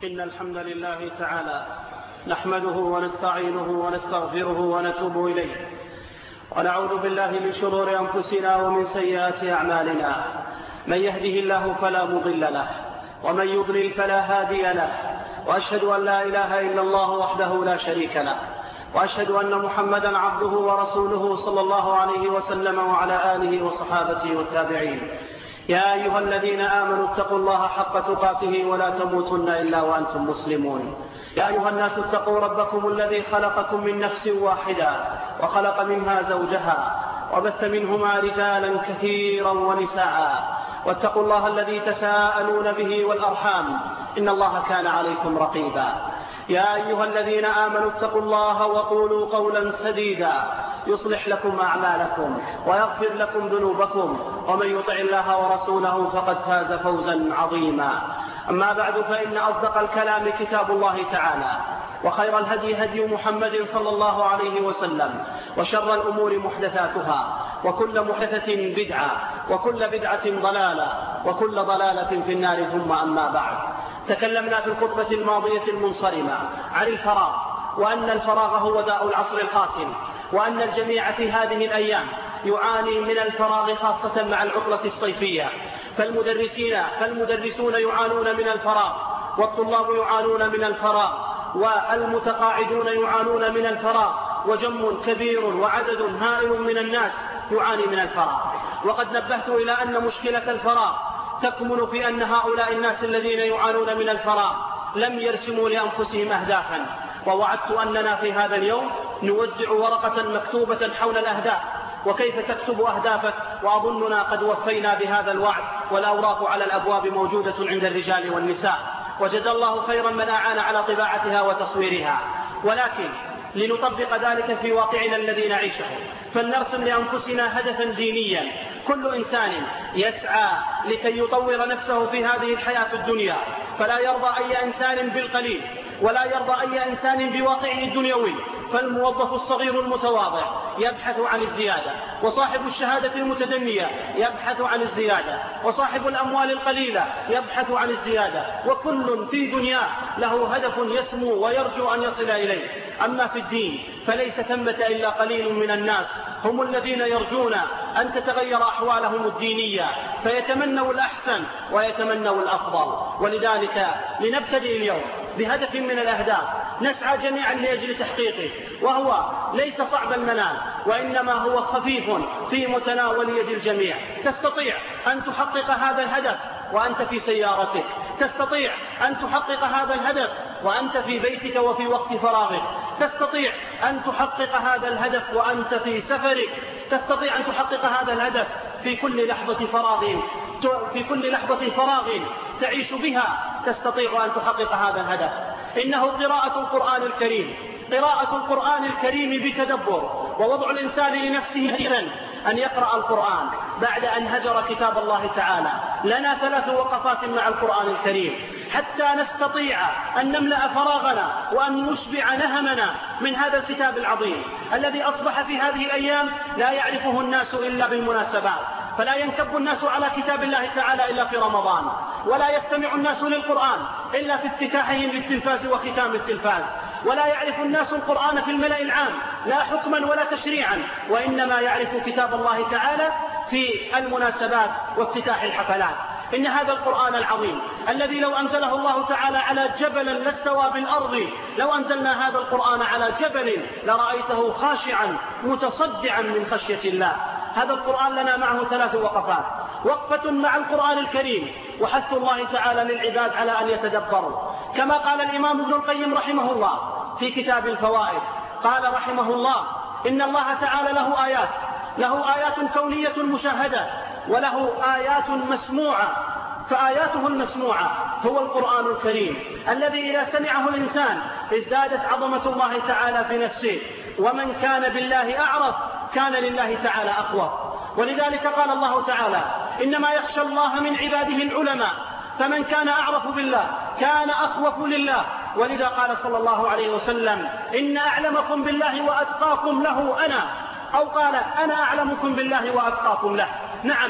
إن الحمد لله تعالى نحمده ونستعينه ونستغفره ونتوب إليه، ونعوذ بالله من شرور أنفسنا ومن سيئات أعمالنا. من يهده الله فلا مضل له، ومن يضلل فلا هادي له، وأشهد أن لا إله إلا الله وحده لا شريك له، وأشهد أن محمدا عبده ورسوله صلى الله عليه وسلم وعلى آله وصحابته والتابعين. يا أيها الذين آمنوا اتقوا الله حق تقاته ولا تموتن إلا وأنتم مسلمون. يا أيها الناس اتقوا ربكم الذي خلقكم من نفس واحدة وخلق منها زوجها وبث منهما رجالا كثيرا ونساء، واتقوا الله الذي تساءلون به والأرحام إن الله كان عليكم رقيبا. يا أيها الذين آمنوا اتقوا الله وقولوا قولا سديدا يصلح لكم أعمالكم ويغفر لكم ذنوبكم، ومن يطع الله ورسوله فقد فاز فوزا عظيما. أما بعد، فإن أصدق الكلام كتاب الله تعالى، وخير الهدي هدي محمد صلى الله عليه وسلم، وشر الأمور محدثاتها، وكل محدثة بدعة، وكل بدعة ضلالة، وكل ضلالة في النار. ثم أما بعد، تكلمنا في الخطبة الماضية المنصرمة عن الفراغ، وأن الفراغ هو داء العصر القاتل، وأن الجميع في هذه الأيام يعاني من الفراغ، خاصة مع العطلة الصيفية. فالمدرسون يعانون من الفراغ، والطلاب يعانون من الفراغ، والمتقاعدون يعانون من الفراغ، وجم كبير وعدد هائل من الناس يعاني من الفراغ. وقد نبهت إلى أن مشكلة الفراغ تكمن في أن هؤلاء الناس الذين يعانون من الفراغ لم يرسموا لأنفسهم أهدافا. ووعدت أننا في هذا اليوم نوزع ورقة مكتوبة حول الأهداف، وكيف تكتب أهدافك، وأظننا قد وفينا بهذا الوعد، والأوراق على الأبواب موجودة عند الرجال والنساء، وجزى الله خيرا من أعان على طباعتها وتصويرها. ولكن لنطبق ذلك في واقعنا الذي نعيشه، فلنرسم لأنفسنا هدفا دينيا. كل إنسان يسعى لكي يطور نفسه في هذه الحياة الدنيا، فلا يرضى أي إنسان بالقليل، ولا يرضى أي إنسان بواقعه الدنيوي. فالموظف الصغير المتواضع يبحث عن الزيادة، وصاحب الشهادة المتدنية يبحث عن الزيادة، وصاحب الأموال القليلة يبحث عن الزيادة، وكل في دنياه له هدف يسمو ويرجو أن يصل إليه. أما في الدين فليس ثمة إلا قليل من الناس هم الذين يرجون أن تتغير أحوالهم الدينية، فيتمنوا الأحسن ويتمنوا الأفضل. ولذلك لنبتدئ اليوم بهدف من الأهداف نسعى جميعا لأجل تحقيقه، وهو ليس صعب المنال، وإنما هو خفيف في متناول يد الجميع. تستطيع أن تحقق هذا الهدف وأنت في سيارتك، تستطيع أن تحقق هذا الهدف وأنت في بيتك وفي وقت فراغك، تستطيع أن تحقق هذا الهدف وأنت في سفرك، تستطيع أن تحقق هذا الهدف في كل لحظة فراغ تعيش بها، تستطيع أن تحقق هذا الهدف. إنه قراءة القرآن الكريم، قراءة القرآن الكريم بتدبر، ووضع الإنسان لنفسه هدفا أن يقرأ القرآن بعد أن هجر كتاب الله تعالى. لنا 3 وقفات مع القرآن الكريم حتى نستطيع أن نملأ فراغنا وأن نشبع نهمنا من هذا الكتاب العظيم الذي أصبح في هذه الأيام لا يعرفه الناس إلا بالمناسبات. فلا ينكب الناس على كتاب الله تعالى إلا في رمضان، ولا يستمع الناس للقرآن إلا في افتتاحهم للتلفاز وختام التلفاز، ولا يعرف الناس القرآن في الملأ العام لا حكما ولا تشريعا، وإنما يعرف كتاب الله تعالى في المناسبات وافتتاح الحفلات. إن هذا القرآن العظيم الذي لو أنزله الله تعالى على جبل لاستوى بالأرض، لو أنزلنا هذا القرآن على جبل لرأيته خاشعا متصدعا من خشية الله. هذا القرآن لنا معه 3 وقفات: وقفة مع القرآن الكريم، وحث الله تعالى للعباد على أن يتدبروا، كما قال الإمام ابن القيم رحمه الله في كتاب الفوائد، قال رحمه الله: إن الله تعالى له آيات كونية مشاهدة، وله آيات مسموعة، فآياته المسموعة هو القرآن الكريم الذي إذا سمعه الإنسان ازدادت عظمة الله تعالى في نفسه، ومن كان بالله أعرف كان لله تعالى أخوف. ولذلك قال الله تعالى: إنما يخشى الله من عباده العلماء، فمن كان أعرف بالله كان أخوف لله. ولذا قال صلى الله عليه وسلم: إن أعلمكم بالله وأتقاكم له أنا، أو قال: أنا أعلمكم بالله وأتقاكم له. نعم،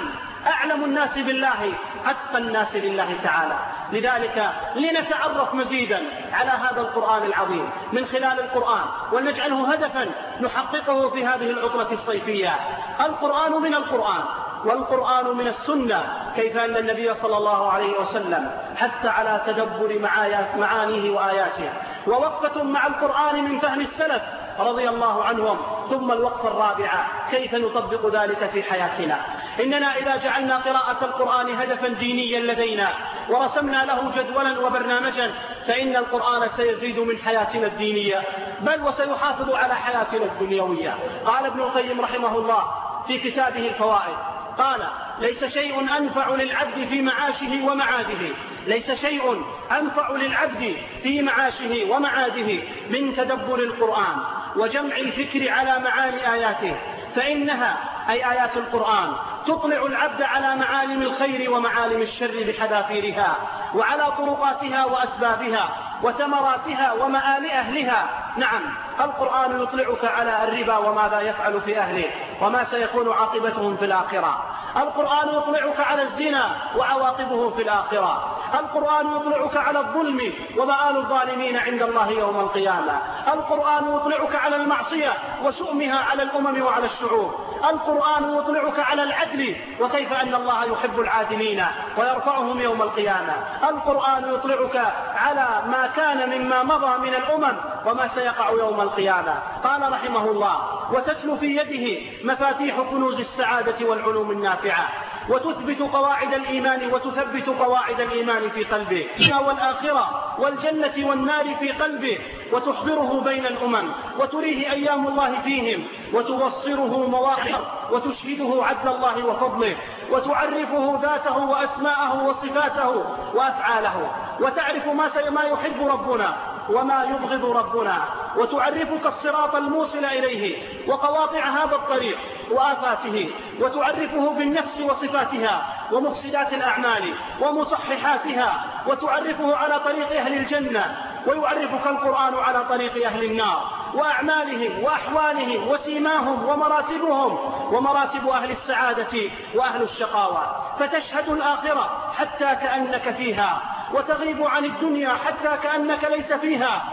أعلم الناس بالله أتقى الناس لله تعالى. لذلك لنتعرف مزيدا على هذا القرآن العظيم من خلال القرآن، ونجعله هدفا نحققه في هذه العطلة الصيفية. القرآن من القرآن والقرآن من السنة، كيف أن النبي صلى الله عليه وسلم حث على تدبر معانيه وآياته. ووقفة مع القرآن من فهم السلف رضي الله عنهم. ثم الوقفة الرابعة، كيف نطبق ذلك في حياتنا. إننا إذا جعلنا قراءة القرآن هدفا دينيا لدينا ورسمنا له جدولا وبرنامجا، فإن القرآن سيزيد من حياتنا الدينية، بل وسيحافظ على حياتنا الدنيوية. قال ابن القيم رحمه الله في كتابه الفوائد، قال: ليس شيء أنفع للعبد في معاشه ومعاده، ليس شيء أنفع للعبد في معاشه ومعاده من تدبر القرآن وجمع الفكر على معاني آياته، فإنها أي آيات القرآن تطلع العبد على معالم الخير ومعالم الشر بحذافيرها، وعلى طرقاتها وأسبابها وثمراتها ومآل أهلها. نعم، القرآن يطلعك على الربا وماذا يفعل في أهله وما سيكون عاقبتهم في الآخرة. القرآن يطلعك على الزنا وعواقبه في الآخرة. القرآن يطلعك على الظلم ومآل الظالمين عند الله يوم القيامة. القرآن يطلعك على المعصية وشؤمها على الأمم وعلى الشعوب. القرآن يطلعك على العدل وكيف أن الله يحب العادلين ويرفعهم يوم القيامة. القرآن يطلعك على ما كان مما مضى من الأمم وما سيقع يوم القيامة. قال رحمه الله: وتتلو في يده مفاتيح كنوز السعادة والعلوم النافعة، وتثبت قواعد الإيمان وتثبت قواعد الإيمان في قلبه والآخرة والجنة والنار في قلبه، وتحضره بين الأمم وتريه أيام الله فيهم، وتبصره مواقف وتشهده عدل الله وفضله، وتعرفه ذاته وأسماءه وصفاته وأفعاله، وتعرف ما يحب ربنا وما يبغض ربنا، وتعرفك الصراط الموصل إليه وقواطع هذا الطريق وآفاته، وتعرفه بالنفس وصفاتها ومفسدات الأعمال ومصححاتها، وتعرفه على طريق أهل الجنة، ويعرفك القرآن على طريق أهل النار وأعمالهم وأحوالهم وسيماهم ومراتبهم ومراتب أهل السعادة وأهل الشقاوة، فتشهد الآخرة حتى كأنك فيها، وتغيب عن الدنيا حتى كأنك ليس فيها،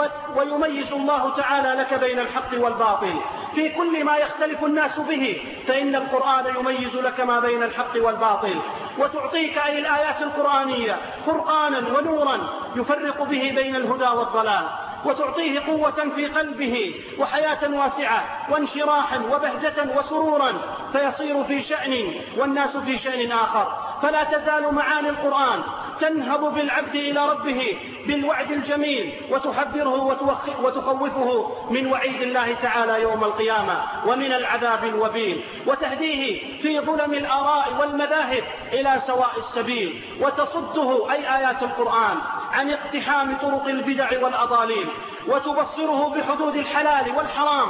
ويميز الله تعالى لك بين الحق والباطل في كل ما يختلف الناس به، فإن القرآن يميز لك ما بين الحق والباطل، وتعطيك أي الآيات القرآنية فرقانا ونورا يفرق به بين الهدى والضلال، وتعطيه قوة في قلبه وحياة واسعة وانشراحا وبهجة وسرورا، فيصير في شأن والناس في شأن آخر. فلا تزال معاني القرآن تنهض بالعبد إلى ربه بالوعد الجميل، وتحذره وتخوفه من وعيد الله تعالى يوم القيامة ومن العذاب الوبيل، وتهديه في ظلم الآراء والمذاهب إلى سواء السبيل، وتصده أي آيات القرآن عن اقتحام طرق البدع والأضاليل، وتبصره بحدود الحلال والحرام،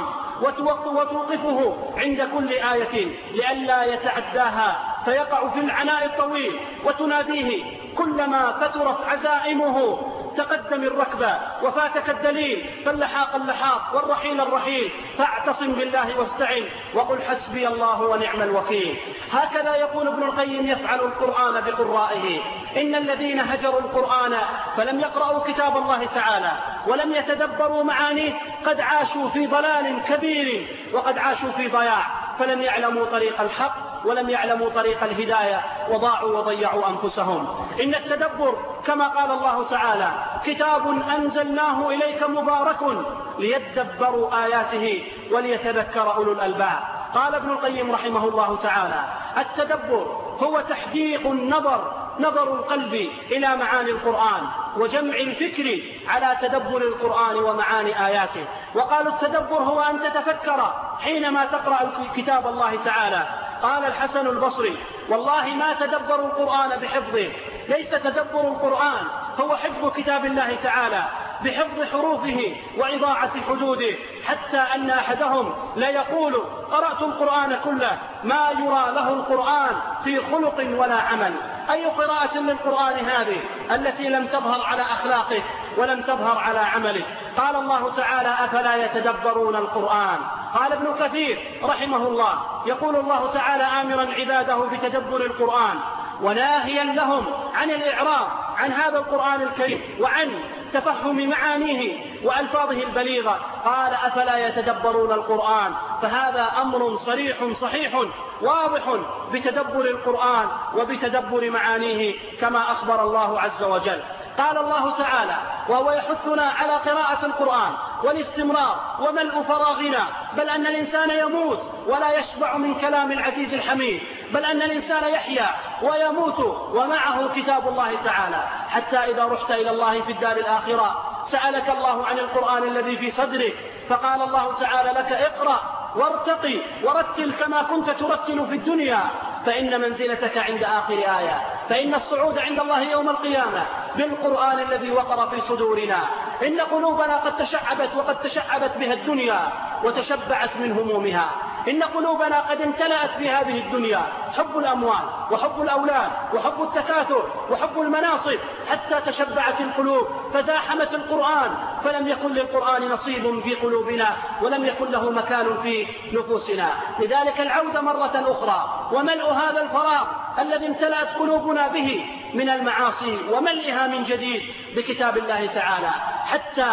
وتوقفه عند كل آية لئلا يتعداها فيقع في العناء الطويل، وتناديه كلما فترت عزائمه: تقدم الركبة وفاتك الدليل، فاللحاق اللحاق والرحيل الرحيل، فاعتصم بالله واستعن وقل حسبي الله ونعم الوكيل. هكذا يقول ابن القيم يفعل القرآن بقرائه. إن الذين هجروا القرآن فلم يقرأوا كتاب الله تعالى ولم يتدبروا معانيه قد عاشوا في ضلال كبير وقد عاشوا في ضياع، فلم يعلموا طريق الحق ولم يعلموا طريق الهداية وضاعوا وضيعوا أنفسهم. إن التدبر كما قال الله تعالى: كتاب أنزلناه إليك مبارك ليدبروا آياته وليتذكر أولو الألباب. قال ابن القيم رحمه الله تعالى: التدبر هو تحديق نظر القلب إلى معاني القرآن وجمع الفكر على تدبر القرآن ومعاني آياته. وقالوا التدبر هو أن تتفكر حينما تقرأ كتاب الله تعالى. قال الحسن البصري: والله ما تدبر القرآن بحفظه، ليس تدبر القرآن هو حفظ كتاب الله تعالى بحفظ حروفه وإضاعة حدوده، حتى أن أحدهم لا يقول: قرأت القرآن كله، ما يرى له القرآن في خلق ولا عمل. أي قراءة للقرآن هذه التي لم تظهر على أخلاقه ولم تظهر على عمله؟ قال الله تعالى: أفلا يتدبرون القرآن قال ابن كثير رحمه الله: يقول الله تعالى آمرا عباده بتدبر القرآن وناهيا لهم عن الإعراض عن هذا القرآن الكريم وعن تفهم معانيه وألفاظه البليغة. قال: أفلا يتدبرون القرآن؟ فهذا أمر صريح صحيح واضح بتدبر القرآن وبتدبر معانيه كما أخبر الله عز وجل. قال الله تعالى وهو يحثنا على قراءة القرآن والاستمرار وملء فراغنا: بل أن الإنسان يموت ولا يشبع من كلام العزيز الحميد، بل أن الإنسان يحيا ويموت ومعه كتاب الله تعالى، حتى إذا رحت إلى الله في الدار الآخرة سألك الله عن القرآن الذي في صدرك، فقال الله تعالى لك: اقرأ وارتقي ورتل كما كنت ترتل في الدنيا، فإن منزلتك عند آخر آية، فإن الصعود عند الله يوم القيامة بالقرآن الذي وقر في صدورنا. إن قلوبنا قد تشعبت وقد تشعبت بها الدنيا وتشبعت من همومها. إن قلوبنا قد امتلأت في هذه الدنيا حب الأموال وحب الأولاد وحب التكاثر وحب المناصب، حتى تشبعت القلوب فزاحمت القرآن، فلم يكن للقرآن نصيب في قلوبنا ولم يكن له مكان في نفوسنا. لذلك العودة مرة أخرى وملء هذا الفراغ الذي امتلأت قلوبنا به من المعاصي وملئها من جديد بكتاب الله تعالى، حتى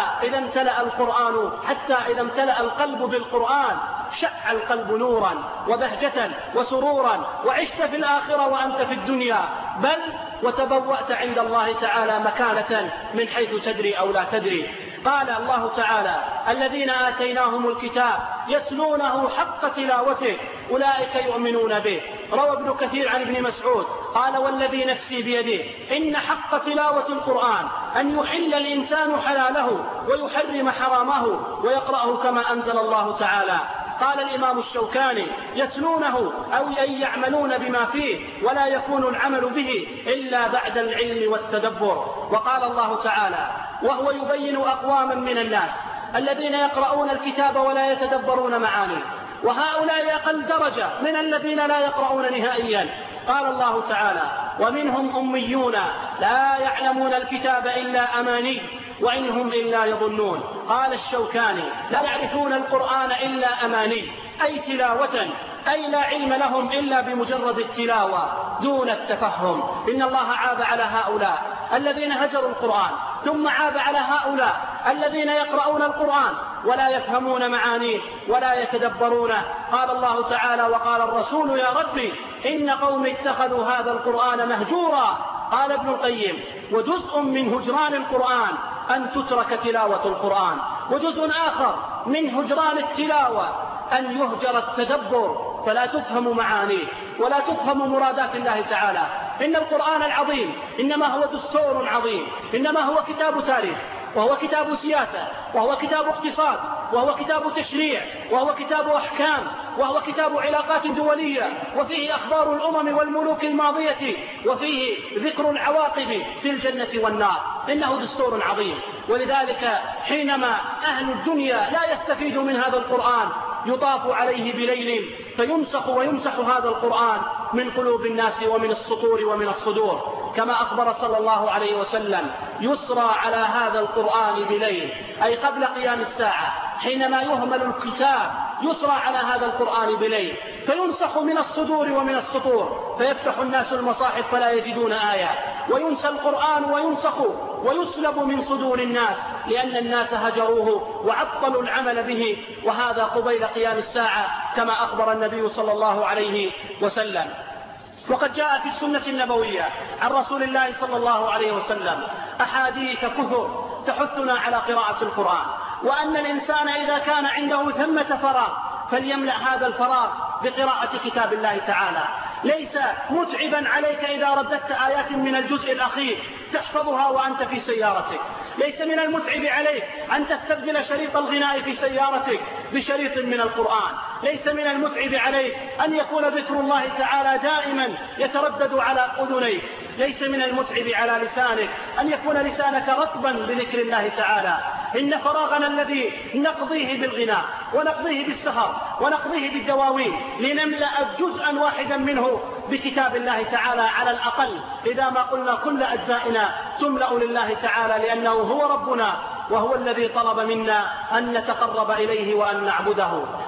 إذا امتلأ القلب بالقرآن شع القلب نورا وبهجة وسرورا، وعشت في الآخرة وأنت في الدنيا، بل وتبوأت عند الله تعالى مكانة من حيث تدري أو لا تدري. قال الله تعالى: الذين آتيناهم الكتاب يتلونه حق تلاوته أولئك يؤمنون به. روى ابن كثير عن ابن مسعود قال: والذي نفسي بيده إن حق تلاوة القرآن أن يحل الإنسان حلاله ويحرم حرامه ويقرأه كما أنزل الله تعالى. قال الإمام الشوكاني: يتلونه أو أن يعملون بما فيه، ولا يكون العمل به إلا بعد العلم والتدبر. وقال الله تعالى وهو يبين أقواما من الناس الذين يقرؤون الكتاب ولا يتدبرون معانيه، وهؤلاء أقل درجة من الذين لا يقرؤون نهائيا. قال الله تعالى: ومنهم أميون لا يعلمون الكتاب إلا أماني وإن هم إلا يظنون. قال الشوكاني: لا يعرفون القرآن إلا أماني، أي تلاوة، أي لا علم لهم إلا بمجرد التلاوة دون التفهم. إن الله عاب على هؤلاء الذين هجروا القرآن، ثم عاب على هؤلاء الذين يقرؤون القرآن ولا يفهمون معانيه ولا يتدبرونه. قال الله تعالى: وقال الرسول يا ربي إن قوم اتخذوا هذا القرآن مهجورا. قال ابن القيم: وجزء من هجران القرآن أن تترك تلاوة القرآن، وجزء آخر من هجران التلاوة أن يهجر التدبر فلا تفهم معانيه ولا تفهم مرادات الله تعالى. إن القرآن العظيم إنما هو دستور عظيم، إنما هو كتاب تاريخ، وهو كتاب سياسة، وهو كتاب اقتصاد، وهو كتاب تشريع، وهو كتاب أحكام، وهو كتاب علاقات دولية، وفيه أخبار الأمم والملوك الماضية، وفيه ذكر العواقب في الجنة والنار. إنه دستور عظيم. ولذلك حينما أهل الدنيا لا يستفيدوا من هذا القرآن يطاف عليه بليل فيمسخ ويمسح هذا القرآن من قلوب الناس ومن السطور ومن الصدور، كما أخبر صلى الله عليه وسلم: يسرى على هذا القرآن بليل، أي قبل قيام الساعة حينما يهمل الكتاب يسرى على هذا القرآن بليل فينسخ من الصدور ومن السطور، فيفتح الناس المصاحف فلا يجدون آية، وينسى القرآن وينسخ ويسلب من صدور الناس لأن الناس هجروه وعطلوا العمل به، وهذا قبيل قيام الساعة كما أخبر النبي صلى الله عليه وسلم. وقد جاء في السنة النبوية عن رسول الله صلى الله عليه وسلم أحاديث كثر تحثنا على قراءة القرآن، وأن الإنسان إذا كان عنده ثمة فراغ فليملأ هذا الفراغ بقراءة كتاب الله تعالى. ليس متعبا عليك إذا رددت آيات من الجزء الأخير تحفظها وأنت في سيارتك، ليس من المتعب عليك أن تستبدل شريط الغناء في سيارتك بشريط من القرآن، ليس من المتعب عليك أن يكون ذكر الله تعالى دائما يتردد على أذنيك، ليس من المتعب على لسانك أن يكون لسانك رطبا بذكر الله تعالى. إن فراغنا الذي نقضيه بالغناء ونقضيه بالسهر ونقضيه بالدواوين لنملأ جزءا واحدا منه بكتاب الله تعالى على الأقل، إذا ما قلنا كل أجزائنا تملأ لله تعالى، لأنه هو ربنا وهو الذي طلب منا أن نتقرب إليه وأن نعبده.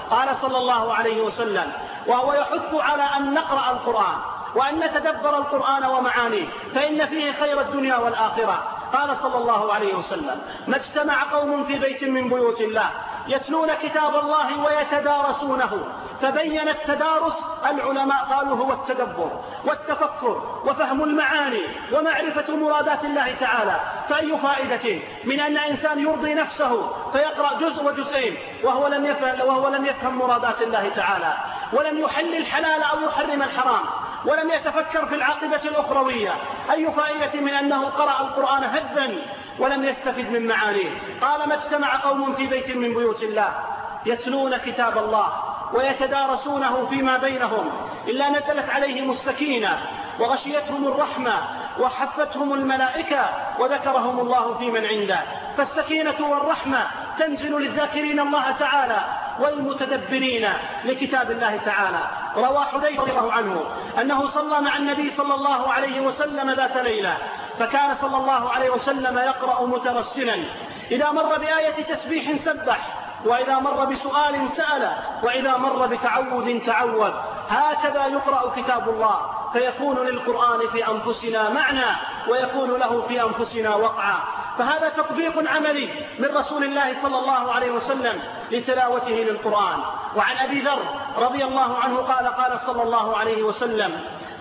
قال صلى الله عليه وسلم وهو يحث على أن نقرأ القرآن وأن نتدبر القرآن ومعانيه فإن فيه خير الدنيا والآخرة. قال صلى الله عليه وسلم ما اجتمع قوم في بيت من بيوت الله يتلون كتاب الله ويتدارسونه. فبين التدارس العلماء قالوا هو التدبر والتفكر وفهم المعاني ومعرفة مرادات الله تعالى. فأي فائدة من أن إنسان يرضي نفسه فيقرأ جزء وجزئين وهو لم يفهم مرادات الله تعالى ولم يحل الحلال أو يحرم الحرام ولم يتفكر في العاقبة الأخروية؟ أي فائدة من أنه قرأ القرآن هذا ولم يستفد من معانيه؟ قال ما اجتمع قوم في بيت من بيوت الله يتلون كتاب الله ويتدارسونه فيما بينهم إلا نزلت عليهم السكينة وغشيتهم الرحمة وحفتهم الملائكة وذكرهم الله في من عنده. فالسكينة والرحمة تنزل للذاكرين الله تعالى والمتدبرين لكتاب الله تعالى. روى حذيفة رضي الله عنه أنه صلى مع النبي صلى الله عليه وسلم ذات ليلة فكان صلى الله عليه وسلم يقرأ مترسلا إذا مر بآية تسبيح سبح وإذا مر بسؤال سأل وإذا مر بتعوذ تعوذ. هكذا يقرأ كتاب الله فيكون للقرآن في أنفسنا معنى ويكون له في أنفسنا وقعا. فهذا تطبيق عملي من رسول الله صلى الله عليه وسلم لتلاوته للقرآن. وعن أبي ذر رضي الله عنه قال صلى الله عليه وسلم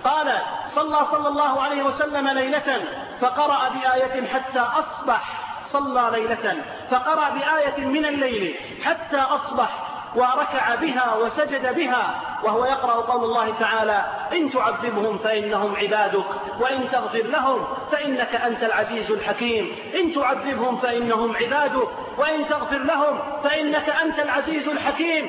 صلى الله عليه وسلم ليلة فقرأ بآية حتى أصبح. صلى ليلة فقرأ بآية من الليل حتى أصبح وركع بها وسجد بها وهو يقرأ قول الله تعالى إن تعذبهم فإنهم عبادك وإن تغفر لهم فإنك أنت العزيز الحكيم. إن تعذبهم فإنهم عبادك وإن تغفر لهم فإنك أنت العزيز الحكيم.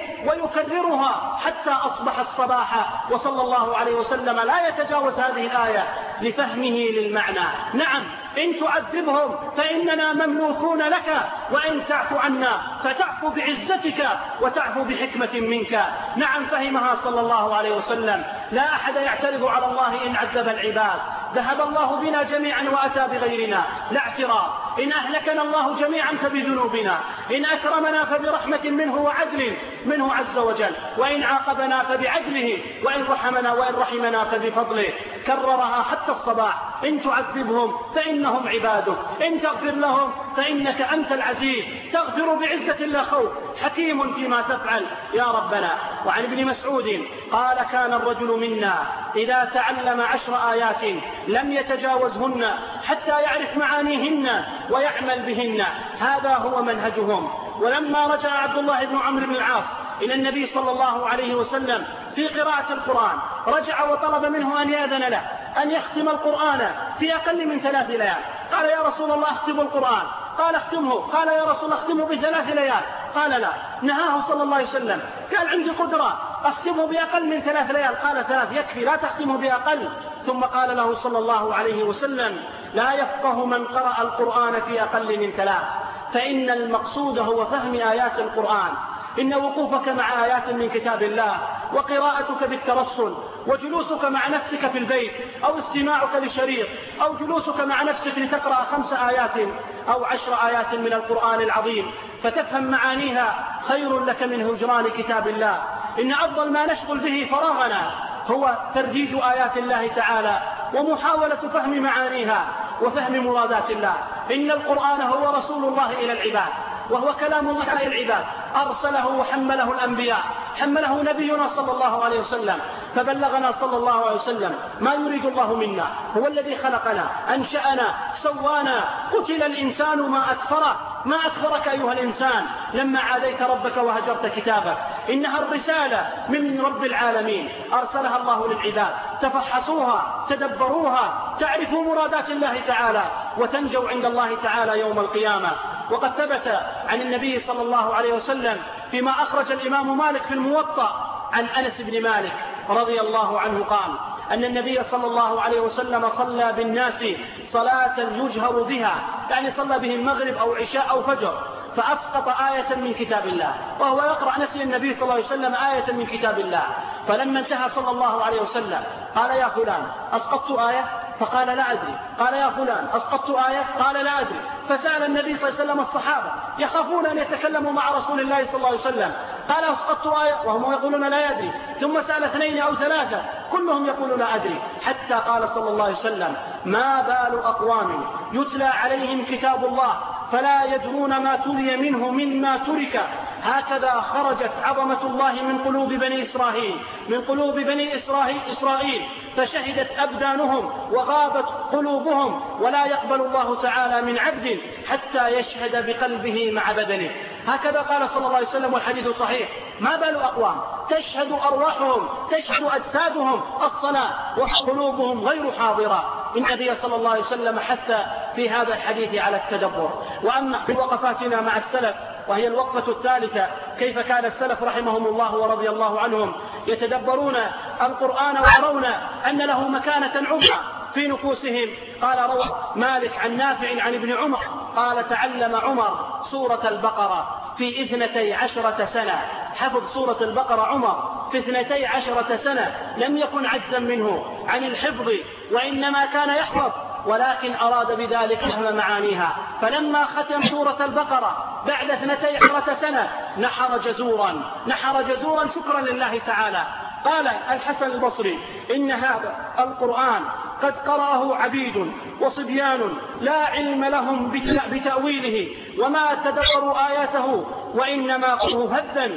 ويكررها حتى أصبح الصباح. وصلى الله عليه وسلم لا يتجاوز هذه الآية لفهمه للمعنى. نعم إن تعذبهم فإننا مملوكون لك وإن تعفو عنا فتعفو بعزتك وتعفو بحكمة منك. نعم فهمها صلى الله عليه وسلم. لا أحد يعترض على الله إن عذب العباد. ذهب الله بنا جميعا وأتى بغيرنا لا اعتراض. إن أهلكنا الله جميعا فبذنوبنا إن أكرمنا فبرحمة منه وعدل منه عز وجل وإن عاقبنا فبعدله وإن رحمنا فبفضله. كررها حتى الصباح إن تعذبهم فإنهم عبادك إن تغفر لهم فإنك أنت العزيز تغفر بعزة لا خوف حكيم فيما تفعل يا ربنا. وعن ابن مسعود قال كان الرجل منا إذا تعلم 10 آيات لم يتجاوزهن حتى يعرف معانيهن ويعمل بهن. هذا هو منهجهم. ولما رجع عبد الله بن عمرو بن العاص إلى النبي صلى الله عليه وسلم في قراءة القرآن رجع وطلب منه أن يأذن له أن يختم القرآن في أقل من 3 ليال. قال يا رسول الله اختم القرآن. قال اختمه. قال يا رسول الله اختمه ب3 ليال. قال لا. نهاه صلى الله عليه وسلم. قال عندي قدرة اختمه بأقل من 3 ليال. قال 3 يكفي لا تختمه بأقل. ثم قال له صلى الله عليه وسلم لا يفقه من قرأ القرآن في أقل من 3 فإن المقصود هو فهم آيات القرآن. إن وقوفك مع آيات من كتاب الله وقراءتك بالترسل وجلوسك مع نفسك في البيت أو استماعك لشريط أو جلوسك مع نفسك لتقرأ 5 آيات أو 10 آيات من القرآن العظيم فتفهم معانيها خير لك من هجران كتاب الله. إن أفضل ما نشغل به فراغنا هو ترديد آيات الله تعالى ومحاولة فهم معانيها وفهم مرادات الله. إن القرآن هو رسول الله إلى العباد وهو كلام الله على العباد. أرسله وحمله الأنبياء حمله نبينا صلى الله عليه وسلم فبلغنا صلى الله عليه وسلم ما يريد الله منا. هو الذي خلقنا أنشأنا سوانا. قتل الإنسان ما أكفره. ما أكفرك أيها الإنسان لما عاديت ربك وهجرت كتابه. إنها الرسالة من رب العالمين أرسلها الله للعباد. تفحصوها تدبروها تعرفوا مرادات الله تعالى وتنجوا عند الله تعالى يوم القيامة. وقد ثبت عن النبي صلى الله عليه وسلم فيما أخرج الإمام مالك في الموطأ عن أنس بن مالك رضي الله عنه قال أن النبي صلى الله عليه وسلم صلى بالناس صلاة يجهر بها يعني صلى به المغرب أو عشاء أو فجر فأسقط آية من كتاب الله وهو يقرأ نسي النبي صلى الله عليه وسلم آية من كتاب الله. فلما انتهى صلى الله عليه وسلم قال يا فلان أسقطت آية؟ فقال لا أدري. قال يا فلان أسقطت آية؟ قال لا أدري. فسأل النبي صلى الله عليه وسلم الصحابة يخافون أن يتكلموا مع رسول الله صلى الله عليه وسلم، قال أسقطت آية وهم يقولون لا يدري، ثم سأل 2 أو 3 كلهم يقولون لا أدري، حتى قال صلى الله عليه وسلم ما بال أقوام يتلى عليهم كتاب الله فلا يدرون ما تلي منه مما ترك، هكذا خرجت عظمة الله من قلوب بني إسرائيل فشهدت أبدانهم وغابت قلوبهم، ولا يقبل الله تعالى من عبد حتى يشهد بقلبه مع بدنه. هكذا قال صلى الله عليه وسلم والحديث صحيح. ما بال أقوام تشهد أرواحهم تشهد أجسادهم الصلاة وقلوبهم غير حاضرة. النبي صلى الله عليه وسلم حث في هذا الحديث على التدبر. وأما في وقفاتنا مع السلف وهي الوقفة الثالثة، كيف كان السلف رحمهم الله ورضي الله عنهم يتدبرون القرآن ويرون أن له مكانة عظمى في نفوسهم. قال روى مالك عن نافع عن ابن عمر قال تعلم عمر سورة البقرة في 12 سنة، حفظ سورة البقرة عمر في 12 سنة، لم يكن عجزا منه عن الحفظ وإنما كان يحفظ، ولكن أراد بذلك فهم معانيها. فلما ختم سورة البقرة بعد 12 سنة نحر جزورا شكرا لله تعالى. قال الحسن البصري إن هذا القرآن قد قرأه عبيد وصبيان لا علم لهم بتأويله وما تدبروا آياته، وإنما قالوا هدا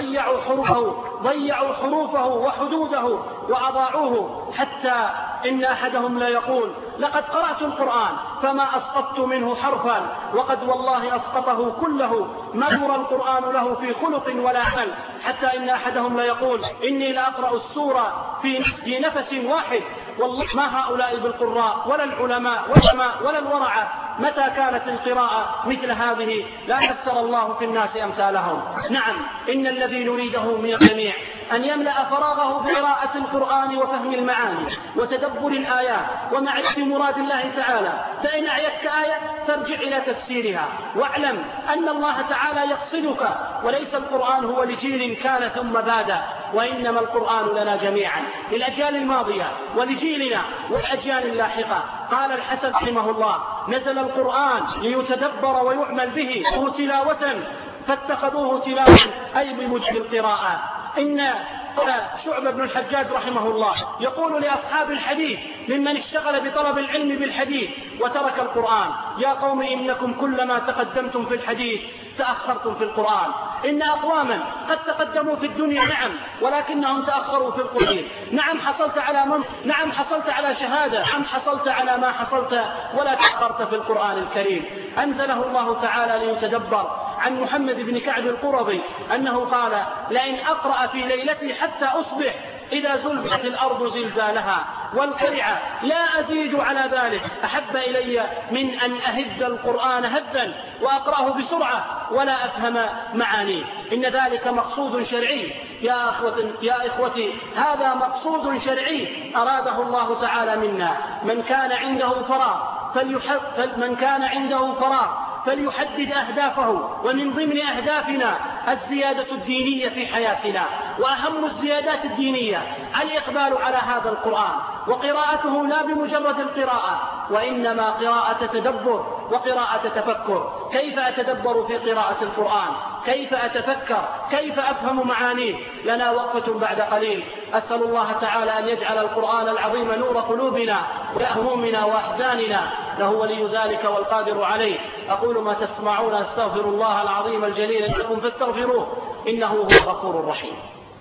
ضيعوا حروفه وحدوده وأضاعوه، حتى إن أحدهم لا يقول لقد قرأت القرآن فما أسقطت منه حرفا، وقد والله أسقطه كله، ما يرى القرآن له في خلق ولا عمل، حتى إن أحدهم لا يقول إني لأقرأ السورة في نفس واحد، والله ما هؤلاء بالقراء ولا العلماء ولا الورعة، متى كانت القراءة مثل هذه لا يكثر الله في الناس أمثالهم. نعم، إن الذي نريده من الجميع أن يملأ فراغه بقراءة القرآن وفهم المعاني وتدبر الآيات ومعرفة مراد الله تعالى. فإن أعيتك آية فارجع إلى تفسيرها، واعلم أن الله تعالى يقصدك، وليس القرآن هو لجيل كان ثم باد، وإنما القرآن لنا جميعا، للأجيال الماضية ولجيلنا والأجيال اللاحقة. قال الحسن رحمه الله نزل القرآن ليتدبر ويعمل به تلاوة فاتخذوه تلاوة أي بمجد القراءة. إن شعبة بن الحجاج رحمه الله يقول لأصحاب الحديث ممن اشتغل بطلب العلم بالحديث وترك القرآن يا قوم إنكم كلما تقدمتم في الحديث تأخرتم في القرآن. إن أقواما قد تقدموا في الدنيا نعم، ولكنهم تأخروا في القرآن. نعم حصلت على نعم حصلت على شهادة، نعم حصلت على ما حصلت، ولا تأخرت في القرآن الكريم. أنزله الله تعالى ليتدبر. عن محمد بن كعب القرظي أنه قال لئن أقرأ في ليلتي حتى أصبح إذا زلزلت الأرض زلزالها والقرعة لا أزيد على ذلك أحب إلي من أن أهد القرآن هدا وأقرأه بسرعة ولا أفهم معانيه. إن ذلك مقصود شرعي يا إخوتي، هذا مقصود شرعي أراده الله تعالى منا. من كان عنده فراغ فليحدد أهدافه، ومن ضمن أهدافنا الزيادة الدينية في حياتنا، وأهم الزيادات الدينية الإقبال على هذا القرآن وقراءته لا بمجرد القراءة، وإنما قراءة تدبر وقراءة تفكر. كيف أتدبر في قراءة القرآن؟ كيف أتفكر؟ كيف أفهم معانيه؟ لنا وقفة بعد قليل. أسأل الله تعالى أن يجعل القرآن العظيم نور قلوبنا وهمومنا وأحزاننا، له ولي ذلك والقادر عليه. أقول ما تسمعون، أستغفر الله العظيم الجليل لكم فاستغفروه إنه هو الغفور الرحيم.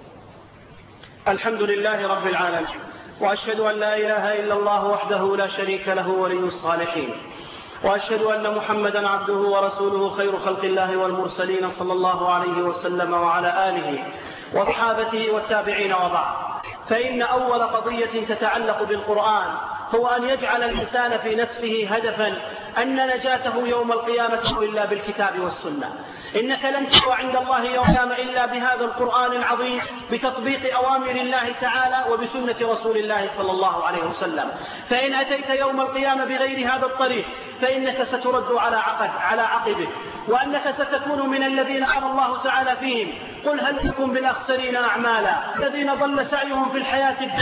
الحمد لله رب العالمين، وأشهد أن لا إله إلا الله وحده لا شريك له ولي الصالحين، وأشهد أن محمدا عبده ورسوله خير خلق الله والمرسلين صلى الله عليه وسلم وعلى آله وأصحابه والتابعين وبعد. فإن أول قضية تتعلق بالقرآن هو أن يجعل الإنسان في نفسه هدفا أن نجاته يوم القيامة إلا بالكتاب والسنة. إنك لن تقوى عند الله يوم القيامة إلا بهذا القرآن العظيم، بتطبيق أوامر الله تعالى وبسنة رسول الله صلى الله عليه وسلم. فإن أتيت يوم القيامة بغير هذا الطريق فإنك سترد على عقبك، وأنك ستكون من الذين قال الله تعالى فيهم قل هل لكم بالأخسرين أعمالا الذين ضل سعيهم في الحياة الدنيا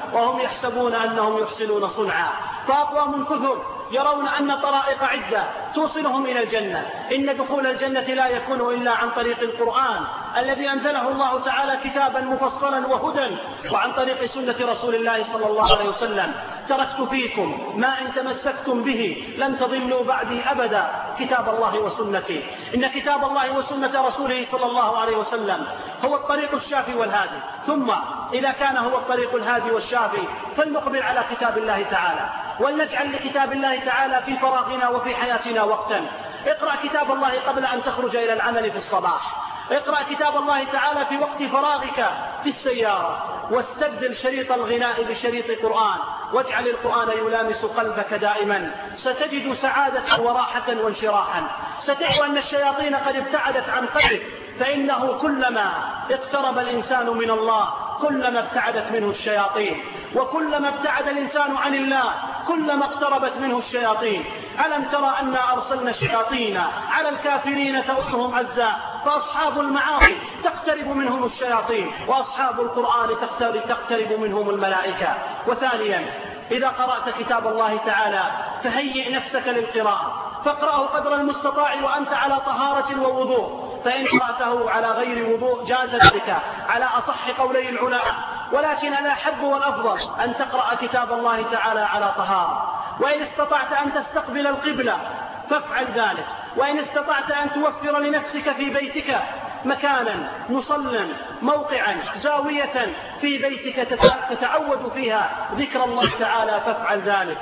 وهم يحسبون أنهم يحسنون صنعا. فأقوام كثر يرون أن طرائق عدة توصلهم إلى الجنة. إن دخول الجنة لا يكون إلا عن طريق القرآن الذي أنزله الله تعالى كتابا مفصلا وهدى، وعن طريق سنة رسول الله صلى الله عليه وسلم. تركت فيكم ما إن تمسكتم به لن تضلوا بعدي أبدا، كتاب الله وسنتي. إن كتاب الله وسنة رسوله صلى الله عليه وسلم هو الطريق الشافي والهادي. ثم إذا كان هو الطريق الهادي والشافي فلنقبل على كتاب الله تعالى، ولنجعل لكتاب الله تعالى في فراغنا وفي حياتنا وقتا. اقرأ كتاب الله قبل أن تخرج إلى العمل في الصباح، اقرأ كتاب الله تعالى في وقت فراغك في السيارة، واستبدل شريط الغناء بشريط قرآن، واجعل القرآن يلامس قلبك دائما. ستجد سعادة وراحة وانشراحا. ستجد أن الشياطين قد ابتعدت عن قلبك، فإنه كلما اقترب الإنسان من الله كلما ابتعدت منه الشياطين، وكلما ابتعد الإنسان عن الله كلما اقتربت منه الشياطين. ألم ترى أنا أرسلنا الشياطين على الكافرين تؤتهم عزا، فأصحاب المعاصي تقترب منهم الشياطين، وأصحاب القرآن تقترب منهم الملائكة. وثانيا، إذا قرأت كتاب الله تعالى فهيئ نفسك للقراءة، فاقرأه قدر المستطاع وأنت على طهارة ووضوء، فإن قرأته على غير وضوء جاز ذلك على أصح قولي العلماء، ولكن الأحب والأفضل أن تقرأ كتاب الله تعالى على طهارة. وإن استطعت أن تستقبل القبلة فافعل ذلك، وإن استطعت أن توفر لنفسك في بيتك مكانا مصلا موقعا زاوية في بيتك تتعود فيها ذكر الله تعالى فافعل ذلك.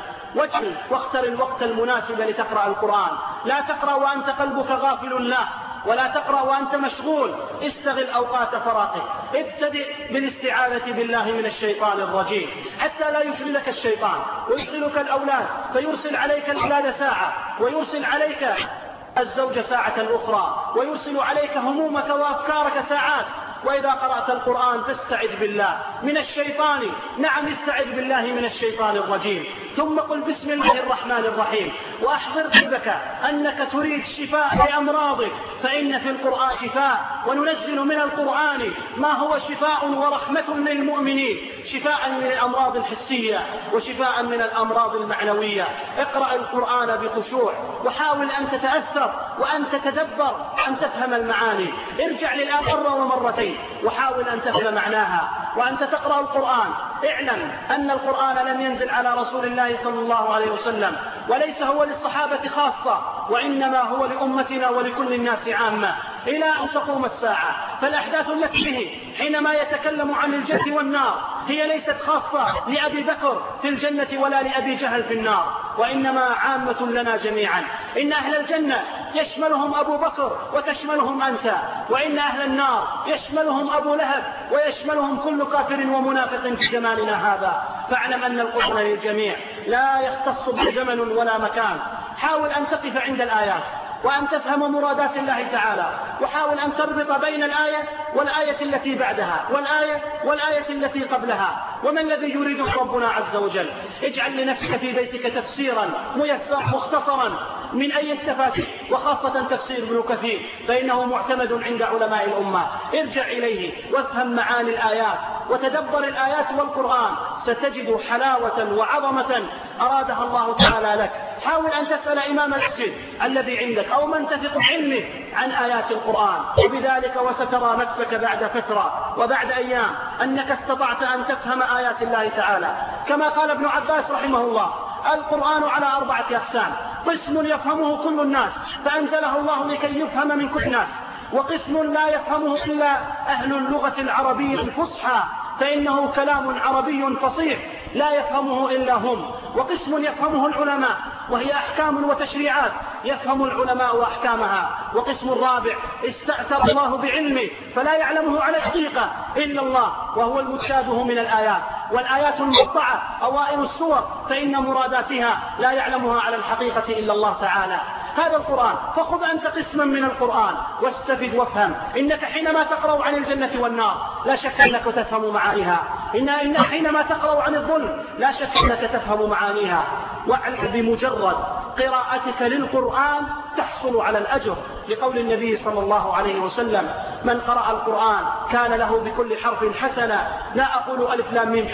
واختر الوقت المناسب لتقرأ القرآن. لا تقرأ وأنت قلبك غافل له، ولا تقرأ وأنت مشغول. استغل أوقات فراغك. ابتدئ بالاستعاذة بالله من الشيطان الرجيم حتى لا يشغلك الشيطان ويشغلك الأولاد، فيرسل عليك الأولاد ساعة، ويرسل عليك الزوج ساعة أخرى، ويرسل عليك همومك وأفكارك ساعات. وإذا قرأت القرآن فاستعذ بالله من الشيطان، نعم استعذ بالله من الشيطان الرجيم، ثم قل بسم الله الرحمن الرحيم، وأحضر قلبك أنك تريد شفاء لأمراضك، فإن في القرآن شفاء، وننزل من القرآن ما هو شفاء ورحمة للمؤمنين، شفاء من الأمراض الحسية وشفاء من الأمراض المعنوية. اقرأ القرآن بخشوع، وحاول أن تتأثر وأن تتدبر أن تفهم المعاني. ارجع للآية مرة ومرتين وحاول أن تفهم معناها. وأنت تقرأ القرآن اعلم أن القرآن لم ينزل على رسول الله صلى الله عليه وسلم، وليس هو للصحابة خاصة، وإنما هو لأمتنا ولكل الناس عامة إلى أن تقوم الساعة. فالأحداث التي به حينما يتكلم عن الجنة والنار هي ليست خاصة لأبي بكر في الجنة ولا لأبي جهل في النار، وإنما عامة لنا جميعا. إن أهل الجنة يشملهم أبو بكر وتشملهم أنت، وإن أهل النار يشملهم أبو لهب ويشملهم كل كافر ومنافق في زماننا هذا. فاعلم أن القرآن للجميع لا يختص بزمن ولا مكان. حاول أن تقف عند الآيات وأن تفهم مرادات الله تعالى، وحاول أن تربط بين الآية والآية التي بعدها والآية التي قبلها. وما الذي يريده ربنا عز وجل؟ اجعل لنفسك في بيتك تفسيرا ميسرا مختصرا من أي التفاسير، وخاصة تفسير ابن كثير فإنه معتمد عند علماء الأمة. ارجع إليه وافهم معاني الآيات وتدبر الآيات والقرآن، ستجد حلاوة وعظمة أرادها الله تعالى لك. حاول أن تسأل إمام المسجد الذي عندك أو من تثق بعلمه عن آيات القرآن، وبذلك وسترى نفسك بعد فترة وبعد أيام أنك استطعت أن تفهم آيات الله تعالى. كما قال ابن عباس رحمه الله: القرآن على 4 أقسام: قسم يفهمه كل الناس فأنزله الله لكي يفهم من كل الناس، وقسم لا يفهمه إلا أهل اللغة العربية الفصحى فإنه كلام عربي فصيح لا يفهمه إلا هم، وقسم يفهمه العلماء وهي أحكام وتشريعات يفهم العلماء أحكامها، وقسم الرابع استأثر الله بعلمه فلا يعلمه على الحقيقة إلا الله وهو المتشابه من الآيات، والآيات المقطعة أوائل السور فإن مراداتها لا يعلمها على الحقيقة إلا الله تعالى. هذا القرآن، فخذ أنت قسما من القرآن واستفد وافهم. إنك حينما تقرأ عن الجنة والنار لا شك أنك تفهم معانيها، إن حينما تقرأ عن الظلم لا شك أنك تفهم معانيها. واعلم بمجرد قراءتك للقرآن تحصل على الأجر، لقول النبي صلى الله عليه وسلم: من قرأ القرآن كان له بكل حرف حسنة. لا أقول ألف لام ميم حرف،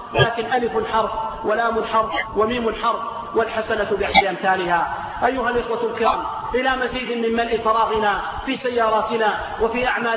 لكن ألف حرف ولام حرف وميم حرف، والحسنة بعشر أمثالها. أيها الإخوة الكرام، إلى مزيد من ملء فراغنا في سياراتنا وفي أعمالنا